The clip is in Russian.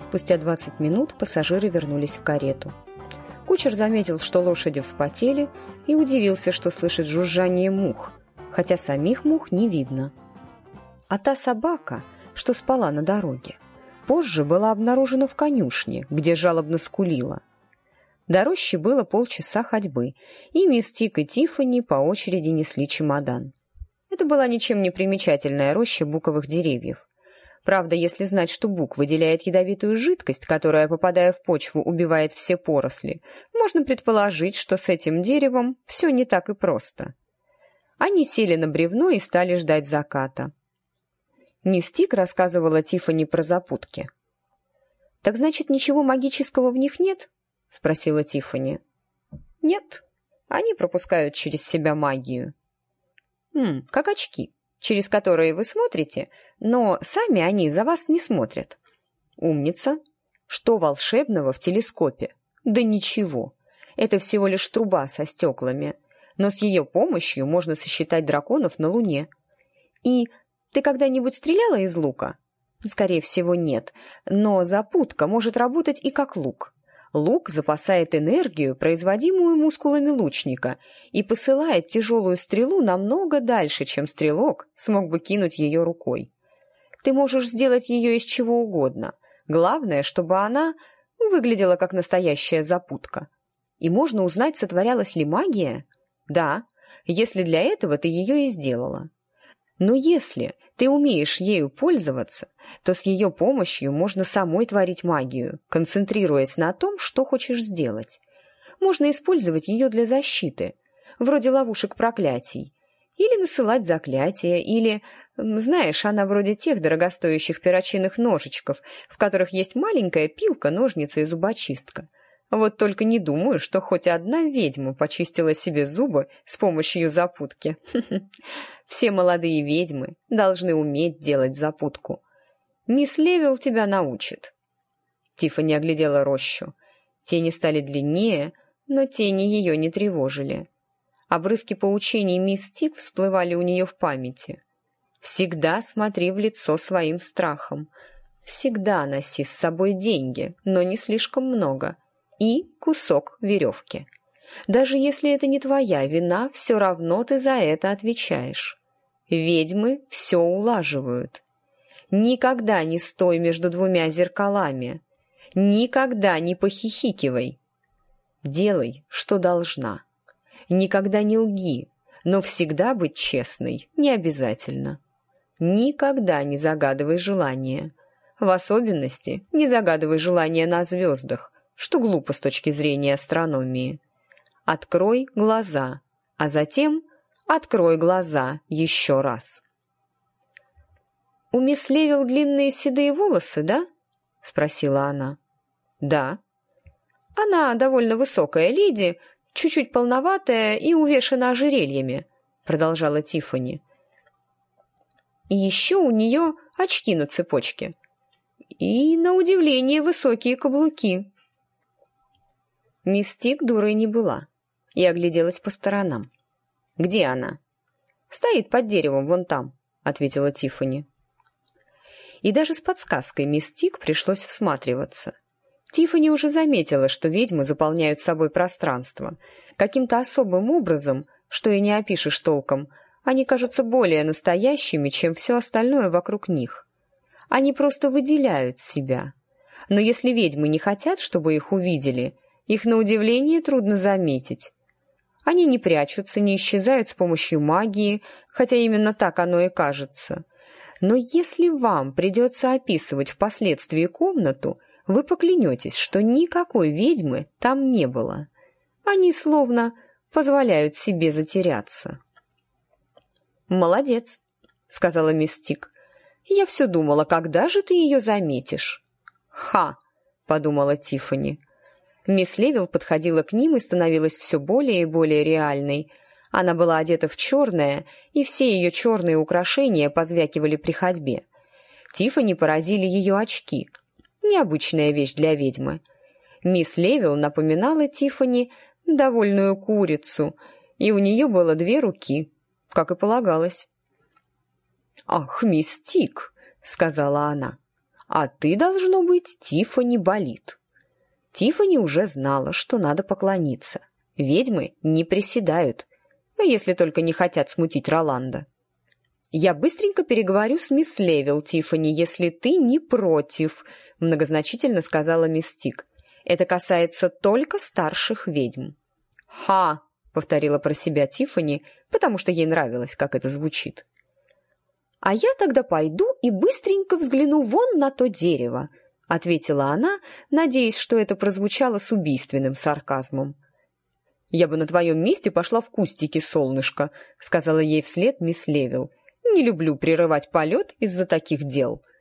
Спустя 20 минут пассажиры вернулись в карету. Кучер заметил, что лошади вспотели, и удивился, что слышит жужжание мух, хотя самих мух не видно. А та собака, что спала на дороге, позже была обнаружена в конюшне, где жалобно скулила. До рощи было полчаса ходьбы, и мисс Тик и Тиффани по очереди несли чемодан. Это была ничем не примечательная роща буковых деревьев. Правда, если знать, что бук выделяет ядовитую жидкость, которая, попадая в почву, убивает все поросли, можно предположить, что с этим деревом все не так и просто. Они сели на бревно и стали ждать заката. Мисс Тик рассказывала Тиффани про запутки. «Так значит, ничего магического в них нет?» — спросила Тиффани. «Нет, они пропускают через себя магию». «Как очки, через которые вы смотрите, но сами они за вас не смотрят». «Умница! Что волшебного в телескопе?» «Да ничего. Это всего лишь труба со стеклами, но с ее помощью можно сосчитать драконов на Луне». «И ты когда-нибудь стреляла из лука?» «Скорее всего, нет, но запутка может работать и как лук». Лук запасает энергию, производимую мускулами лучника, и посылает тяжелую стрелу намного дальше, чем стрелок смог бы кинуть ее рукой. Ты можешь сделать ее из чего угодно. Главное, чтобы она выглядела как настоящая запутка. И можно узнать, сотворялась ли магия? Да, если для этого ты ее и сделала. Но если ты умеешь ею пользоваться, то с ее помощью можно самой творить магию, концентрируясь на том, что хочешь сделать. Можно использовать ее для защиты, вроде ловушек проклятий, или насылать заклятия, или, знаешь, она вроде тех дорогостоящих перочинных ножичков, в которых есть маленькая пилка, ножница и зубочистка. Вот только не думаю, что хоть одна ведьма почистила себе зубы с помощью запутки. Все молодые ведьмы должны уметь делать запутку. Мисс Левил тебя научит. Тиффани оглядела рощу. Тени стали длиннее, но тени ее не тревожили. Обрывки поучений мисс Тик всплывали у нее в памяти. Всегда смотри в лицо своим страхом. Всегда носи с собой деньги, но не слишком много. И кусок веревки. Даже если это не твоя вина, все равно ты за это отвечаешь. Ведьмы все улаживают. Никогда не стой между двумя зеркалами. Никогда не похихикивай. Делай, что должна. Никогда не лги, но всегда быть честной не обязательно. Никогда не загадывай желания. В особенности не загадывай желания на звездах, что глупо с точки зрения астрономии. Открой глаза, а затем открой глаза еще раз. «У мисс Левил длинные седые волосы, да?» — спросила она. «Да». «Она довольно высокая леди, чуть-чуть полноватая и увешана ожерельями», — продолжала Тиффани. «Еще у нее очки на цепочке. И, на удивление, высокие каблуки». Мисс Тик дурой не была и огляделась по сторонам. «Где она?» «Стоит под деревом вон там», — ответила Тиффани. И даже с подсказкой мисс Тик пришлось всматриваться. Тиффани уже заметила, что ведьмы заполняют собой пространство. Каким-то особым образом, что и не опишешь толком, они кажутся более настоящими, чем все остальное вокруг них. Они просто выделяют себя. Но если ведьмы не хотят, чтобы их увидели, их на удивление трудно заметить. Они не прячутся, не исчезают с помощью магии, хотя именно так оно и кажется. Но если вам придется описывать впоследствии комнату, вы поклянетесь, что никакой ведьмы там не было. Они словно позволяют себе затеряться. «Молодец», — сказала мисс Тик. «Я все думала, когда же ты ее заметишь?» «Ха!» — подумала Тиффани. Мисс Левил подходила к ним и становилась все более и более реальной. Она была одета в черное, и все ее черные украшения позвякивали при ходьбе. Тиффани поразили ее очки. Необычная вещь для ведьмы. Мисс Левил напоминала Тиффани довольную курицу, и у нее было 2 руки, как и полагалось. «Ах, мисс Тик», — сказала она, А ты, должно быть, Тиффани болит». Тиффани уже знала, что надо поклониться. Ведьмы не приседают, если только не хотят смутить Роланда. «Я быстренько переговорю с мисс Левилл, Тиффани, если ты не против», — многозначительно сказала мисс Тик. «Это касается только старших ведьм». «Ха!» — повторила про себя Тиффани, потому что ей нравилось, как это звучит. «А я тогда пойду и быстренько взгляну вон на то дерево», — ответила она, надеясь, что это прозвучало с убийственным сарказмом. «Я бы на твоем месте пошла в кустики, солнышко», — сказала ей вслед мисс Левилл. «Не люблю прерывать полет из-за таких дел».